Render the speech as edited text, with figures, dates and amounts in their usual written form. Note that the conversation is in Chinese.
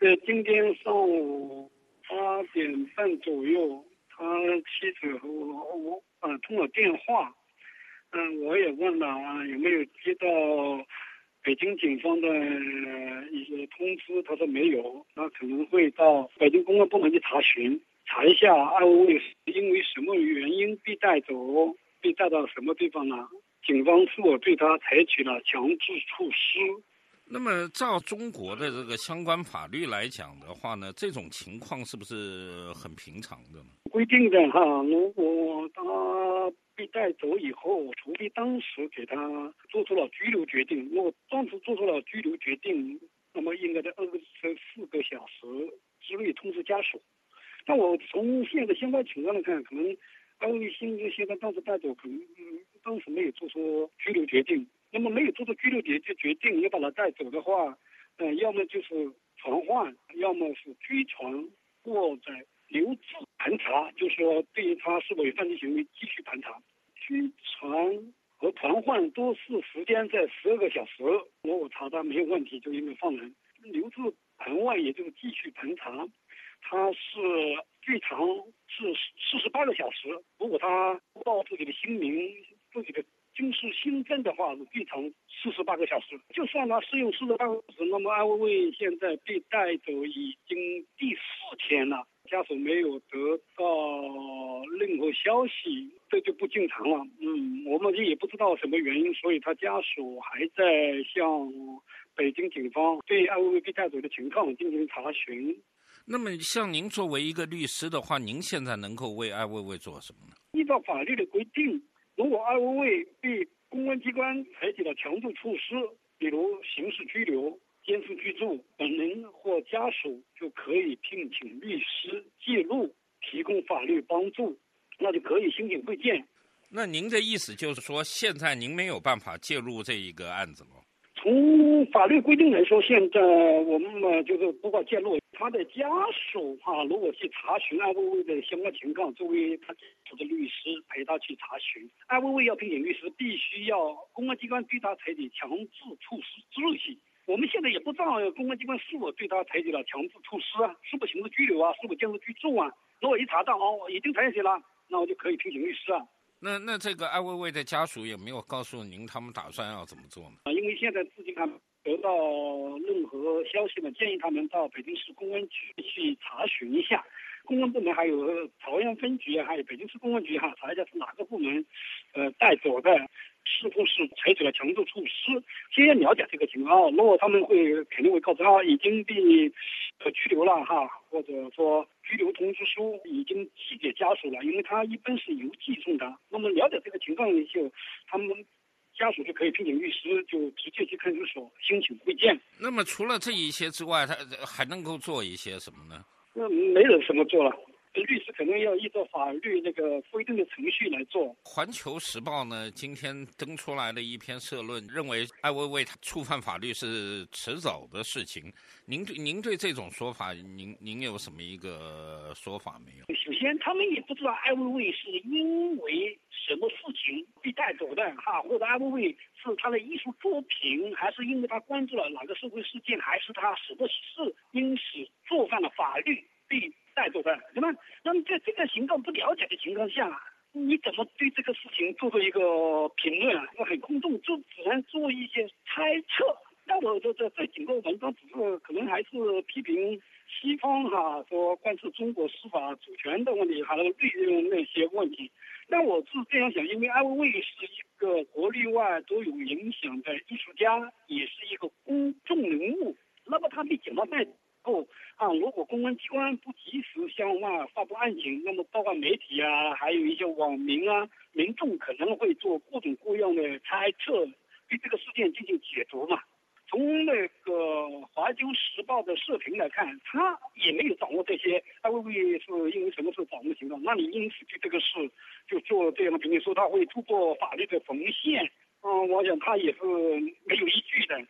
在今天上午8点半左右，他妻子和我通了电话。我也问了有没有接到北京警方的一些通知，他说没有，他可能会到北京公安部门去查一下艾薇薇是因为什么原因被带走，被带到什么地方了。警方是否对他采取了强制措施。 那么照中国的这个相关法律来讲的话呢，这种情况是不是很平常的呢？ 规定的如果他被带走以后，除非当时给他做出了拘留决定，如果当时做出了拘留决定，那么应该在24个小时之内通知家属。但我从现在相关情况来看，可能艾薇薇现在当时带走，可能当时没有做出拘留决定。那么没有做出拘留决定，要把他带走的话，要么就是传唤，要么是拘传或者留置盘查，就是说对于他是否有犯罪行为继续盘查。拘传和传唤都是时间在12个小时，我查他没有问题就应该放人。留置盘问也就是继续盘查，他是最长是48个小时。如果他报自己的姓名、自己的军事新增的话，是最长48个小时。就算他适用48个小时，那么艾薇薇现在被带走已经第4天了，家属没有得到任何消息，这就不正常了。我们也不知道什么原因，所以他家属还在向北京警方对艾薇薇被带走的情况进行查询。 那么像您作为一个律师的话，您现在能够为艾薇薇做什么呢？ 依照法律的规定，如果艾薇薇被公安机关采取了强制措施，比如刑事拘留、监视居住，本人或家属就可以聘请律师介入，提供法律帮助，那就可以申请会见。 那您的意思就是说，现在您没有办法介入这一个案子吗？ 从法律规定来说，现在我们就是不管介入，他的家属如果去查询艾薇薇的相关情况，作为他的律师陪他去查询。艾薇薇要聘请律师，必须要公安机关对他采取强制措施之日。我们现在也不知道公安机关是否对他采取了强制措施是否刑事拘留是否监视居住如果一查到已经采取了，那我就可以聘请律师那这个艾薇薇的家属有没有告诉您他们打算要怎么做呢？ 因为现在至今还没得到任何消息建议他们到北京市公安局去查询一下。公安部门还有朝阳分局还有北京市公安局查一下是哪个部门带走的，是不是采取了强制措施，先要了解这个情况。如果他们肯定会告知已经被拘留了或者说拘留通知书已经寄给家属了，因为他一般是邮寄送的。那么了解这个情况就他们家属就可以聘请律师，就直接去看守所申请会见。 那么除了这一些之外，他还能够做一些什么呢？ 没人什么做了，律师可能要依照法律那个规定的程序来做。 环球时报呢今天登出来了一篇社论，认为艾薇薇触犯法律是迟早的事情。您对这种说法，您有什么一个说法没有？ 首先，他们也不知道艾薇薇是因为什么事情被带走的或者艾薇薇是他的艺术作品，还是因为他关注了哪个社会事件，还是他什么事因此触犯了法律被带走的，对吧？那么在这个情况不了解的情况下，你怎么对这个事情做出一个评论很空洞，就只能做一些猜测。那我这整个文章只是可能还是批评西方说关注中国司法主权的问题，还有利用那些问题。但我是这样想，因为艾薇薇是一个国内外都有影响的艺术家，也是一个公众人物。那么他被警方带后如果公安机关不及时向外发布案情，那么包括媒体还有一些网民民众可能会做各种各样的猜测，对这个事件进行解读嘛。从那个华侨时报的社评来看，他也没有掌握这些艾薇薇是因为什么事掌握情况，那你因此对这个事就做这样的评论，说他会突破法律的红线我想他也是没有依据的。